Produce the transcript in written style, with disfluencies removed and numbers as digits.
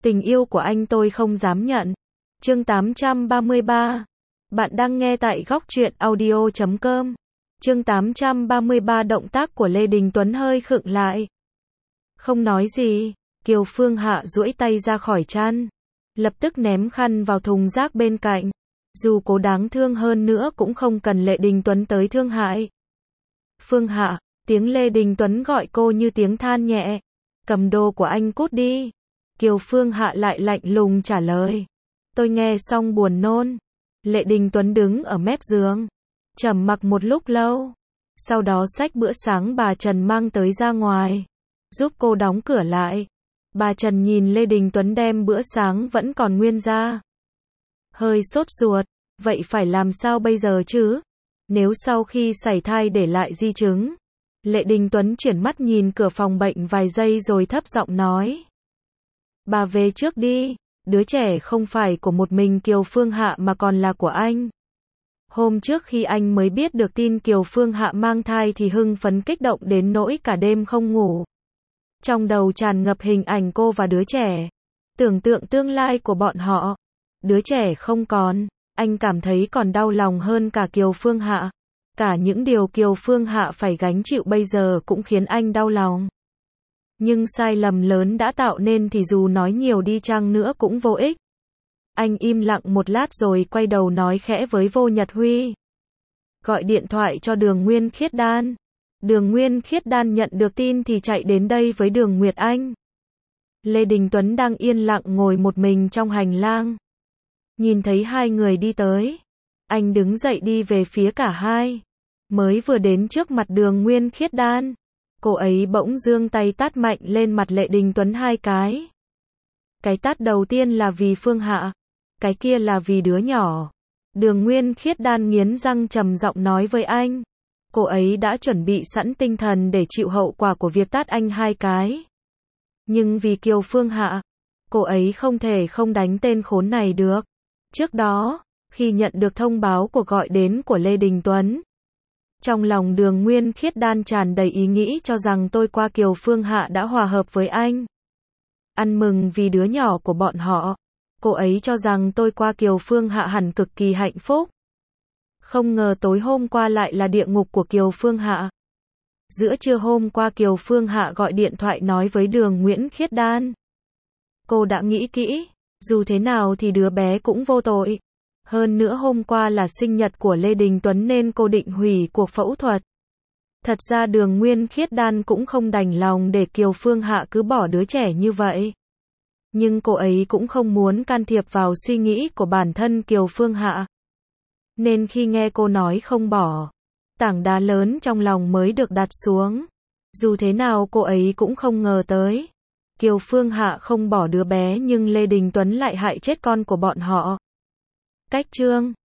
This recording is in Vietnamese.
Tình yêu của anh tôi không dám nhận. Chương 833. Bạn đang nghe tại góc truyện audio.com. Chương 833. Động tác của Lê Đình Tuấn hơi khựng lại. Không nói gì, Kiều Phương Hạ duỗi tay ra khỏi chăn, lập tức ném khăn vào thùng rác bên cạnh. Dù cố đáng thương hơn nữa cũng không cần Lê Đình Tuấn tới thương hại. Phương Hạ, tiếng Lê Đình Tuấn gọi cô như tiếng than nhẹ. Cầm đồ của anh cút đi. Kiều Phương Hạ lại lạnh lùng trả lời. Tôi nghe xong buồn nôn. Lê Đình Tuấn đứng ở mép giường, trầm mặc một lúc lâu. Sau đó xách bữa sáng bà Trần mang tới ra ngoài, giúp cô đóng cửa lại. Bà Trần nhìn Lê Đình Tuấn đem bữa sáng vẫn còn nguyên ra, hơi sốt ruột. Vậy phải làm sao bây giờ chứ? Nếu sau khi sảy thai để lại di chứng? Lê Đình Tuấn chuyển mắt nhìn cửa phòng bệnh vài giây rồi thấp giọng nói. Bà về trước đi, đứa trẻ không phải của một mình Kiều Phương Hạ mà còn là của anh. Hôm trước khi anh mới biết được tin Kiều Phương Hạ mang thai thì hưng phấn kích động đến nỗi cả đêm không ngủ. Trong đầu tràn ngập hình ảnh cô và đứa trẻ, tưởng tượng tương lai của bọn họ. Đứa trẻ không còn, anh cảm thấy còn đau lòng hơn cả Kiều Phương Hạ. Cả những điều Kiều Phương Hạ phải gánh chịu bây giờ cũng khiến anh đau lòng. Nhưng sai lầm lớn đã tạo nên thì dù nói nhiều đi chăng nữa cũng vô ích. Anh im lặng một lát rồi quay đầu nói khẽ với Vô Nhật Huy. Gọi điện thoại cho Đường Nguyên Khiết Đan. Đường Nguyên Khiết Đan nhận được tin thì chạy đến đây với Đường Nguyệt Anh. Lê Đình Tuấn đang yên lặng ngồi một mình trong hành lang. Nhìn thấy hai người đi tới, anh đứng dậy đi về phía cả hai. Mới vừa đến trước mặt Đường Nguyên Khiết Đan, cô ấy bỗng giương tay tát mạnh lên mặt Lê Đình Tuấn hai cái. Cái tát đầu tiên là vì Phương Hạ, cái kia là vì đứa nhỏ. Đường Nguyên Khiết Đan nghiến răng trầm giọng nói với anh. Cô ấy đã chuẩn bị sẵn tinh thần để chịu hậu quả của việc tát anh hai cái. Nhưng vì Kiều Phương Hạ, cô ấy không thể không đánh tên khốn này được. Trước đó, khi nhận được thông báo cuộc gọi đến của Lê Đình Tuấn, trong lòng Đường Nguyên Khiết Đan tràn đầy ý nghĩ cho rằng tôi qua Kiều Phương Hạ đã hòa hợp với anh. Ăn mừng vì đứa nhỏ của bọn họ. Cô ấy cho rằng tôi qua Kiều Phương Hạ hẳn cực kỳ hạnh phúc. Không ngờ tối hôm qua lại là địa ngục của Kiều Phương Hạ. Giữa trưa hôm qua Kiều Phương Hạ gọi điện thoại nói với Đường Nguyễn Khiết Đan. Cô đã nghĩ kỹ, dù thế nào thì đứa bé cũng vô tội. Hơn nữa hôm qua là sinh nhật của Lê Đình Tuấn nên cô định hủy cuộc phẫu thuật. Thật ra Đường Nguyên Khiết Đan cũng không đành lòng để Kiều Phương Hạ cứ bỏ đứa trẻ như vậy. Nhưng cô ấy cũng không muốn can thiệp vào suy nghĩ của bản thân Kiều Phương Hạ. Nên khi nghe cô nói không bỏ, tảng đá lớn trong lòng mới được đặt xuống. Dù thế nào cô ấy cũng không ngờ tới. Kiều Phương Hạ không bỏ đứa bé nhưng Lê Đình Tuấn lại hại chết con của bọn họ. Cách chương